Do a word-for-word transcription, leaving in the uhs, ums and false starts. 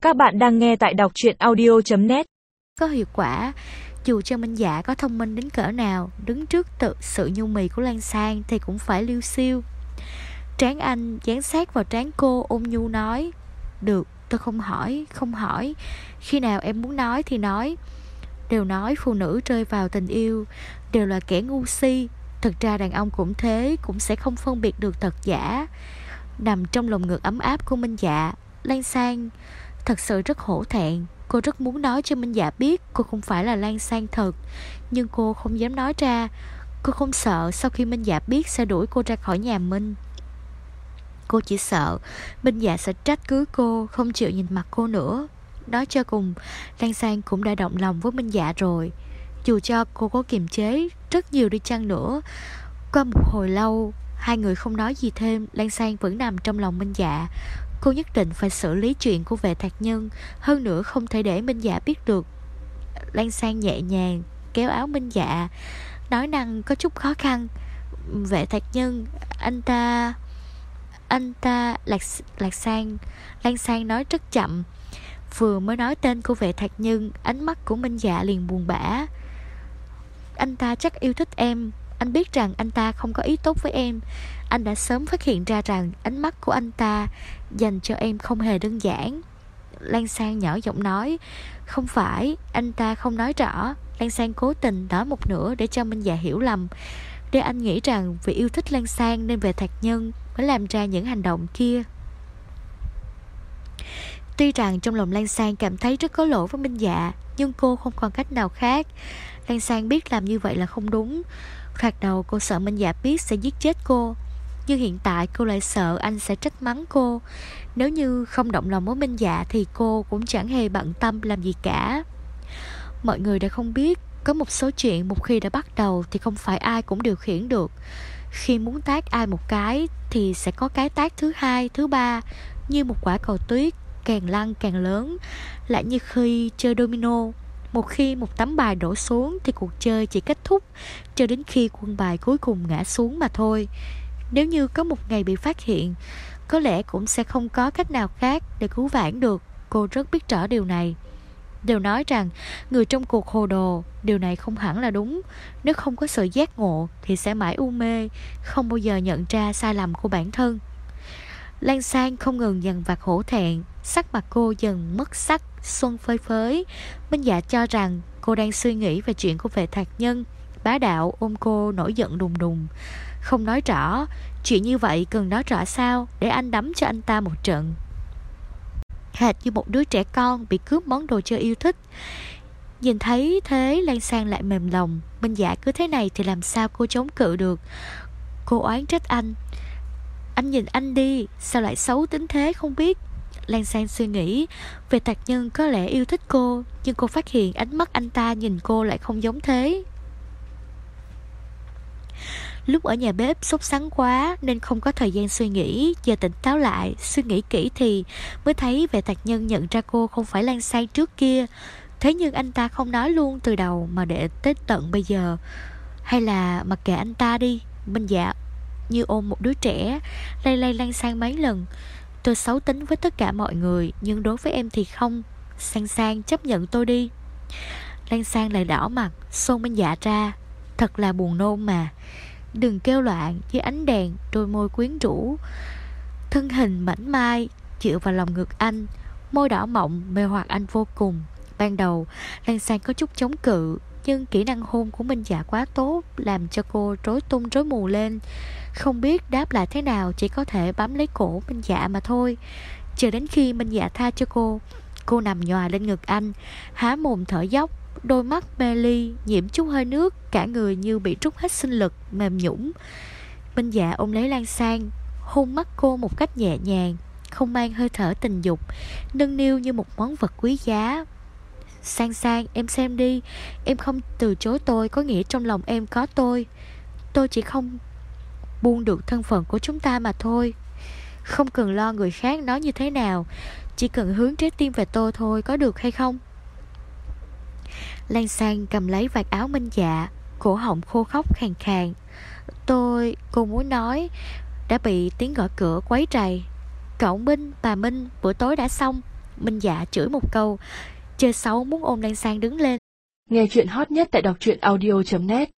Các bạn đang nghe tại đọc truyện audio chấm net. Có hiệu quả. Dù cho Minh Dạ có thông minh đến cỡ nào, đứng trước tự sự nhu mì của Lan Sang thì cũng phải liêu xiêu. Trán anh dán sát vào trán cô, ôn nhu nói: "Được, tôi không hỏi, không hỏi. Khi nào em muốn nói thì nói." Đều nói phụ nữ rơi vào tình yêu đều là kẻ ngu si. Thực ra đàn ông cũng thế, cũng sẽ không phân biệt được thật giả. Nằm trong lồng ngực ấm áp của Minh Dạ, Lan Sang thật sự rất hổ thẹn. Cô rất muốn nói cho Minh Dạ biết cô không phải là Lan Sang thật, nhưng cô không dám nói ra. Cô không sợ sau khi Minh Dạ biết sẽ đuổi cô ra khỏi nhà Minh. Cô chỉ sợ Minh Dạ sẽ trách cứ cô, không chịu nhìn mặt cô nữa. Nói cho cùng, Lan Sang cũng đã động lòng với Minh Dạ rồi. Dù cho cô có kiềm chế rất nhiều đi chăng nữa. Qua một hồi lâu, hai người không nói gì thêm. Lan Sang vẫn nằm trong lòng Minh Dạ. Cô nhất định phải xử lý chuyện của Vệ Thạc Nhân, hơn nữa không thể để Minh Dạ biết được. Lan Sang nhẹ nhàng kéo áo Minh Dạ, nói năng có chút khó khăn: "Vệ Thạc Nhân, anh ta... Anh ta... Lạc, Lạc Sang." Lan Sang nói rất chậm. Vừa mới nói tên của Vệ Thạc Nhân, ánh mắt của Minh Dạ liền buồn bã. "Anh ta chắc yêu thích em. Anh biết rằng anh ta không có ý tốt với em. Anh đã sớm phát hiện ra rằng ánh mắt của anh ta dành cho em không hề đơn giản." Lan Sang nhỏ giọng nói: "Không phải, anh ta không nói rõ." Lan Sang cố tình nói một nửa để cho Minh Dạ hiểu lầm, để anh nghĩ rằng vì yêu thích Lan Sang nên Vệ Thạc Nhân mới làm ra những hành động kia. Tuy rằng trong lòng Lan Sang cảm thấy rất có lỗi với Minh Dạ, nhưng cô không còn cách nào khác. Lan Sang biết làm như vậy là không đúng. Thoạt đầu cô sợ Minh Dạ biết sẽ giết chết cô, nhưng hiện tại cô lại sợ anh sẽ trách mắng cô. Nếu như không động lòng với Minh Dạ thì cô cũng chẳng hề bận tâm làm gì cả. Mọi người đã không biết, có một số chuyện một khi đã bắt đầu thì không phải ai cũng điều khiển được. Khi muốn tát ai một cái thì sẽ có cái tát thứ hai, thứ ba, như một quả cầu tuyết, càng lăn càng lớn. Lại như khi chơi domino, một khi một tấm bài đổ xuống thì cuộc chơi chỉ kết thúc cho đến khi quân bài cuối cùng ngã xuống mà thôi. Nếu như có một ngày bị phát hiện, có lẽ cũng sẽ không có cách nào khác để cứu vãn được. Cô rất biết rõ điều này. Đều nói rằng người trong cuộc hồ đồ, điều này không hẳn là đúng. Nếu không có sự giác ngộ thì sẽ mãi u mê, không bao giờ nhận ra sai lầm của bản thân. Lan Sang không ngừng dằn vặt hổ thẹn, sắc mặt cô dần mất sắc, xuân phơi phới. Minh Dạ cho rằng cô đang suy nghĩ về chuyện của Vệ Thạc Nhân, bá đạo ôm cô nổi giận đùng đùng. Không nói rõ, chuyện như vậy cần nói rõ sao, để anh đấm cho anh ta một trận. Hệt như một đứa trẻ con bị cướp món đồ chơi yêu thích. Nhìn thấy thế, Lan Sang lại mềm lòng. Minh Dạ cứ thế này thì làm sao cô chống cự được. Cô oán trách anh: "Anh nhìn anh đi, sao lại xấu tính thế không biết." Lan Sang suy nghĩ, Về Thạc Nhân có lẽ yêu thích cô, nhưng cô phát hiện ánh mắt anh ta nhìn cô lại không giống thế. Lúc ở nhà bếp sốt sắng quá nên không có thời gian suy nghĩ. Giờ tỉnh táo lại, suy nghĩ kỹ thì mới thấy Vệ Thạc Nhân nhận ra cô không phải Lan Sang trước kia. Thế nhưng anh ta không nói luôn từ đầu mà để tới tận bây giờ. Hay là mặc kệ anh ta đi. Minh Dạ như ôm một đứa trẻ, lay lay Lan Sang mấy lần: "Tôi xấu tính với tất cả mọi người, nhưng đối với em thì không. Sang Sang chấp nhận tôi đi." Lan Sang lại đỏ mặt, xô Minh Dạ ra: "Thật là buồn nôn mà. Đừng kêu loạn." Dưới ánh đèn, đôi môi quyến rũ, thân hình mảnh mai dựa vào lòng ngực anh, môi đỏ mọng mê hoặc anh vô cùng. Ban đầu Lan Sang có chút chống cự, nhưng kỹ năng hôn của Minh Dạ quá tốt, làm cho cô rối tung rối mù lên, không biết đáp lại thế nào, chỉ có thể bám lấy cổ Minh Dạ mà thôi. Chờ đến khi Minh Dạ tha cho cô, cô nằm nhòa lên ngực anh, há mồm thở dốc, đôi mắt mê ly nhiễm chút hơi nước, cả người như bị trút hết sinh lực, mềm nhũn. Minh Dạ ôm lấy Lan Sang, hôn mắt cô một cách nhẹ nhàng, không mang hơi thở tình dục, nâng niu như một món vật quý giá. "Sang Sang, em xem đi. Em không từ chối tôi có nghĩa trong lòng em có tôi. Tôi chỉ không buông được thân phận của chúng ta mà thôi. Không cần lo người khác nói như thế nào, chỉ cần hướng trái tim về tôi thôi, có được hay không?" Lan Sang cầm lấy vạt áo Minh Dạ, cổ họng khô khốc khàn khàn. Tôi... Cô muốn nói, đã bị tiếng gõ cửa quấy rầy. "Cậu Minh, bà Minh, bữa tối đã xong." Minh Dạ chửi một câu, chơi xấu muốn ôm Lan Sang đứng lên. Nghe chuyện hot nhất tại đọc truyện audio chấm net.